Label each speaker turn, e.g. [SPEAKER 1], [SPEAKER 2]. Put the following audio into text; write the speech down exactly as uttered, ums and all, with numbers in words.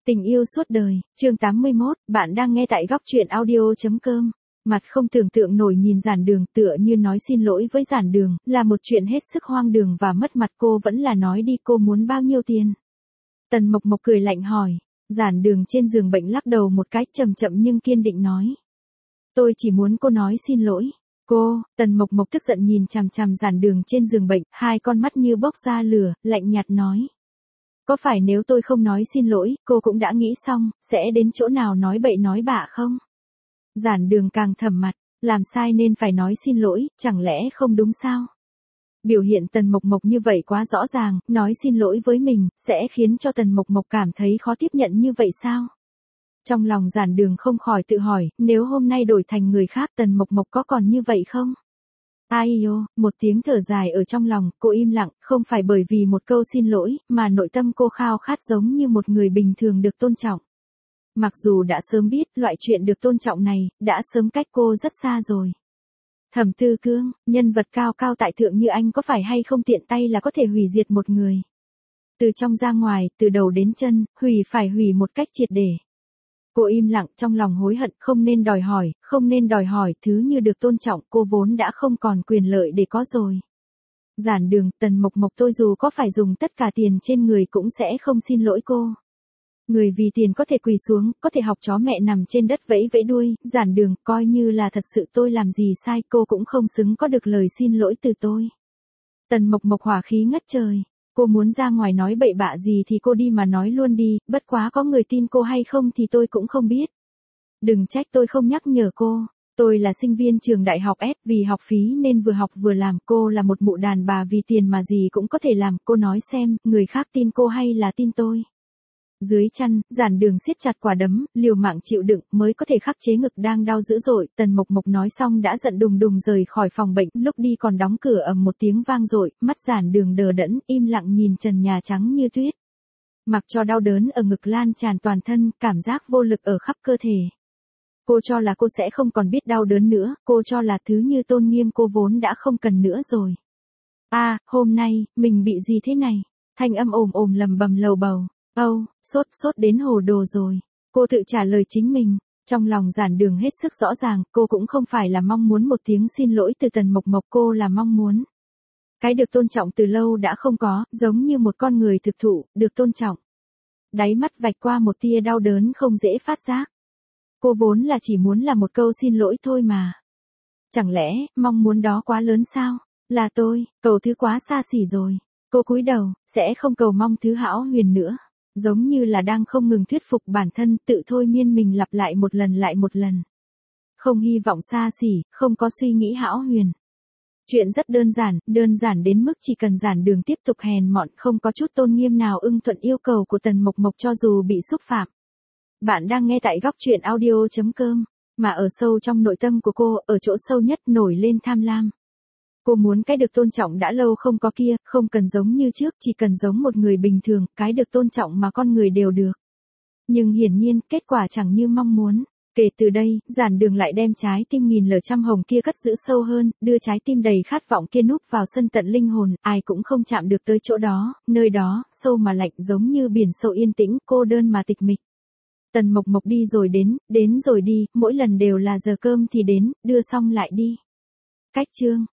[SPEAKER 1] Tình yêu suốt đời, chương tám mươi mốt, bạn đang nghe tại góc truyện audio chấm com. Mặt không tưởng tượng nổi nhìn Giản Đường tựa như nói xin lỗi với Giản Đường, là một chuyện hết sức hoang đường và mất mặt, cô vẫn là nói đi, cô muốn bao nhiêu tiền. Tần Mộc Mộc cười lạnh hỏi. Giản Đường trên giường bệnh lắc đầu một cái, chậm chậm nhưng kiên định nói. Tôi chỉ muốn cô nói xin lỗi. Cô, Tần Mộc Mộc tức giận nhìn chằm chằm Giản Đường trên giường bệnh, hai con mắt như bốc ra lửa, lạnh nhạt nói. Có phải nếu tôi không nói xin lỗi, cô cũng đã nghĩ xong, sẽ đến chỗ nào nói bậy nói bạ không? Giản Đường càng thầm mặt, làm sai nên phải nói xin lỗi, chẳng lẽ không đúng sao? Biểu hiện Tần Mộc Mộc như vậy quá rõ ràng, nói xin lỗi với mình, sẽ khiến cho Tần Mộc Mộc cảm thấy khó tiếp nhận như vậy sao? Trong lòng Giản Đường không khỏi tự hỏi, nếu hôm nay đổi thành người khác Tần Mộc Mộc có còn như vậy không? Ai yêu, một tiếng thở dài ở trong lòng, cô im lặng, không phải bởi vì một câu xin lỗi, mà nội tâm cô khao khát giống như một người bình thường được tôn trọng. Mặc dù đã sớm biết, loại chuyện được tôn trọng này, đã sớm cách cô rất xa rồi. Thẩm Tư Cương, nhân vật cao cao tại thượng như anh có phải hay không tiện tay là có thể hủy diệt một người. Từ trong ra ngoài, từ đầu đến chân, hủy phải hủy một cách triệt để. Cô im lặng, trong lòng hối hận, không nên đòi hỏi, không nên đòi hỏi, thứ như được tôn trọng, cô vốn đã không còn quyền lợi để có rồi. Giản Đường, Tần Mộc Mộc tôi dù có phải dùng tất cả tiền trên người cũng sẽ không xin lỗi cô. Người vì tiền có thể quỳ xuống, có thể học chó mẹ nằm trên đất vẫy vẫy đuôi, Giản Đường, coi như là thật sự tôi làm gì sai, cô cũng không xứng có được lời xin lỗi từ tôi. Tần Mộc Mộc hỏa khí ngất trời. Cô muốn ra ngoài nói bậy bạ gì thì cô đi mà nói luôn đi, bất quá có người tin cô hay không thì tôi cũng không biết. Đừng trách tôi không nhắc nhở cô, tôi là sinh viên trường đại học S, vì học phí nên vừa học vừa làm, cô là một mụ đàn bà vì tiền mà gì cũng có thể làm, cô nói xem, người khác tin cô hay là tin tôi. Dưới chăn, Giản Đường siết chặt quả đấm, liều mạng chịu đựng mới có thể khắc chế ngực đang đau dữ dội. Tần Mộc Mộc nói xong đã giận đùng đùng rời khỏi phòng bệnh, lúc đi còn đóng cửa ầm một tiếng vang dội, mắt Giản Đường đờ đẫn, im lặng nhìn trần nhà trắng như tuyết. Mặc cho đau đớn ở ngực lan tràn toàn thân, cảm giác vô lực ở khắp cơ thể. Cô cho là cô sẽ không còn biết đau đớn nữa, cô cho là thứ như tôn nghiêm cô vốn đã không cần nữa rồi. A, à, hôm nay, mình bị gì thế này? Thanh âm ồm ồm lầm bầm lầu bầu. Âu, oh, sốt, sốt đến hồ đồ rồi. Cô tự trả lời chính mình. Trong lòng Giản Đường hết sức rõ ràng, cô cũng không phải là mong muốn một tiếng xin lỗi từ Tần Mộc Mộc, cô là mong muốn. Cái được tôn trọng từ lâu đã không có, giống như một con người thực thụ, được tôn trọng. Đáy mắt vạch qua một tia đau đớn không dễ phát giác. Cô vốn là chỉ muốn là một câu xin lỗi thôi mà. Chẳng lẽ, mong muốn đó quá lớn sao? Là tôi, cầu thứ quá xa xỉ rồi. Cô cúi đầu, sẽ không cầu mong thứ hão huyền nữa. Giống như là đang không ngừng thuyết phục bản thân, tự thôi miên mình lặp lại một lần lại một lần. Không hy vọng xa xỉ, không có suy nghĩ hão huyền. Chuyện rất đơn giản, đơn giản đến mức chỉ cần Giản Đường tiếp tục hèn mọn, không có chút tôn nghiêm nào ưng thuận yêu cầu của Tần Mộc Mộc cho dù bị xúc phạm. Bạn đang nghe tại góc truyện audio chấm com, mà ở sâu trong nội tâm của cô, ở chỗ sâu nhất nổi lên tham lam. Cô muốn cái được tôn trọng đã lâu không có kia, không cần giống như trước, chỉ cần giống một người bình thường, cái được tôn trọng mà con người đều được. Nhưng hiển nhiên, kết quả chẳng như mong muốn. Kể từ đây, Giản Đường lại đem trái tim nghìn lở trăm hồng kia cất giữ sâu hơn, đưa trái tim đầy khát vọng kia núp vào sân tận linh hồn, ai cũng không chạm được tới chỗ đó, nơi đó, sâu mà lạnh giống như biển sâu yên tĩnh, cô đơn mà tịch mịch. Tần Mộc Mộc đi rồi đến, đến rồi đi, mỗi lần đều là giờ cơm thì đến, đưa xong lại đi. Cách chương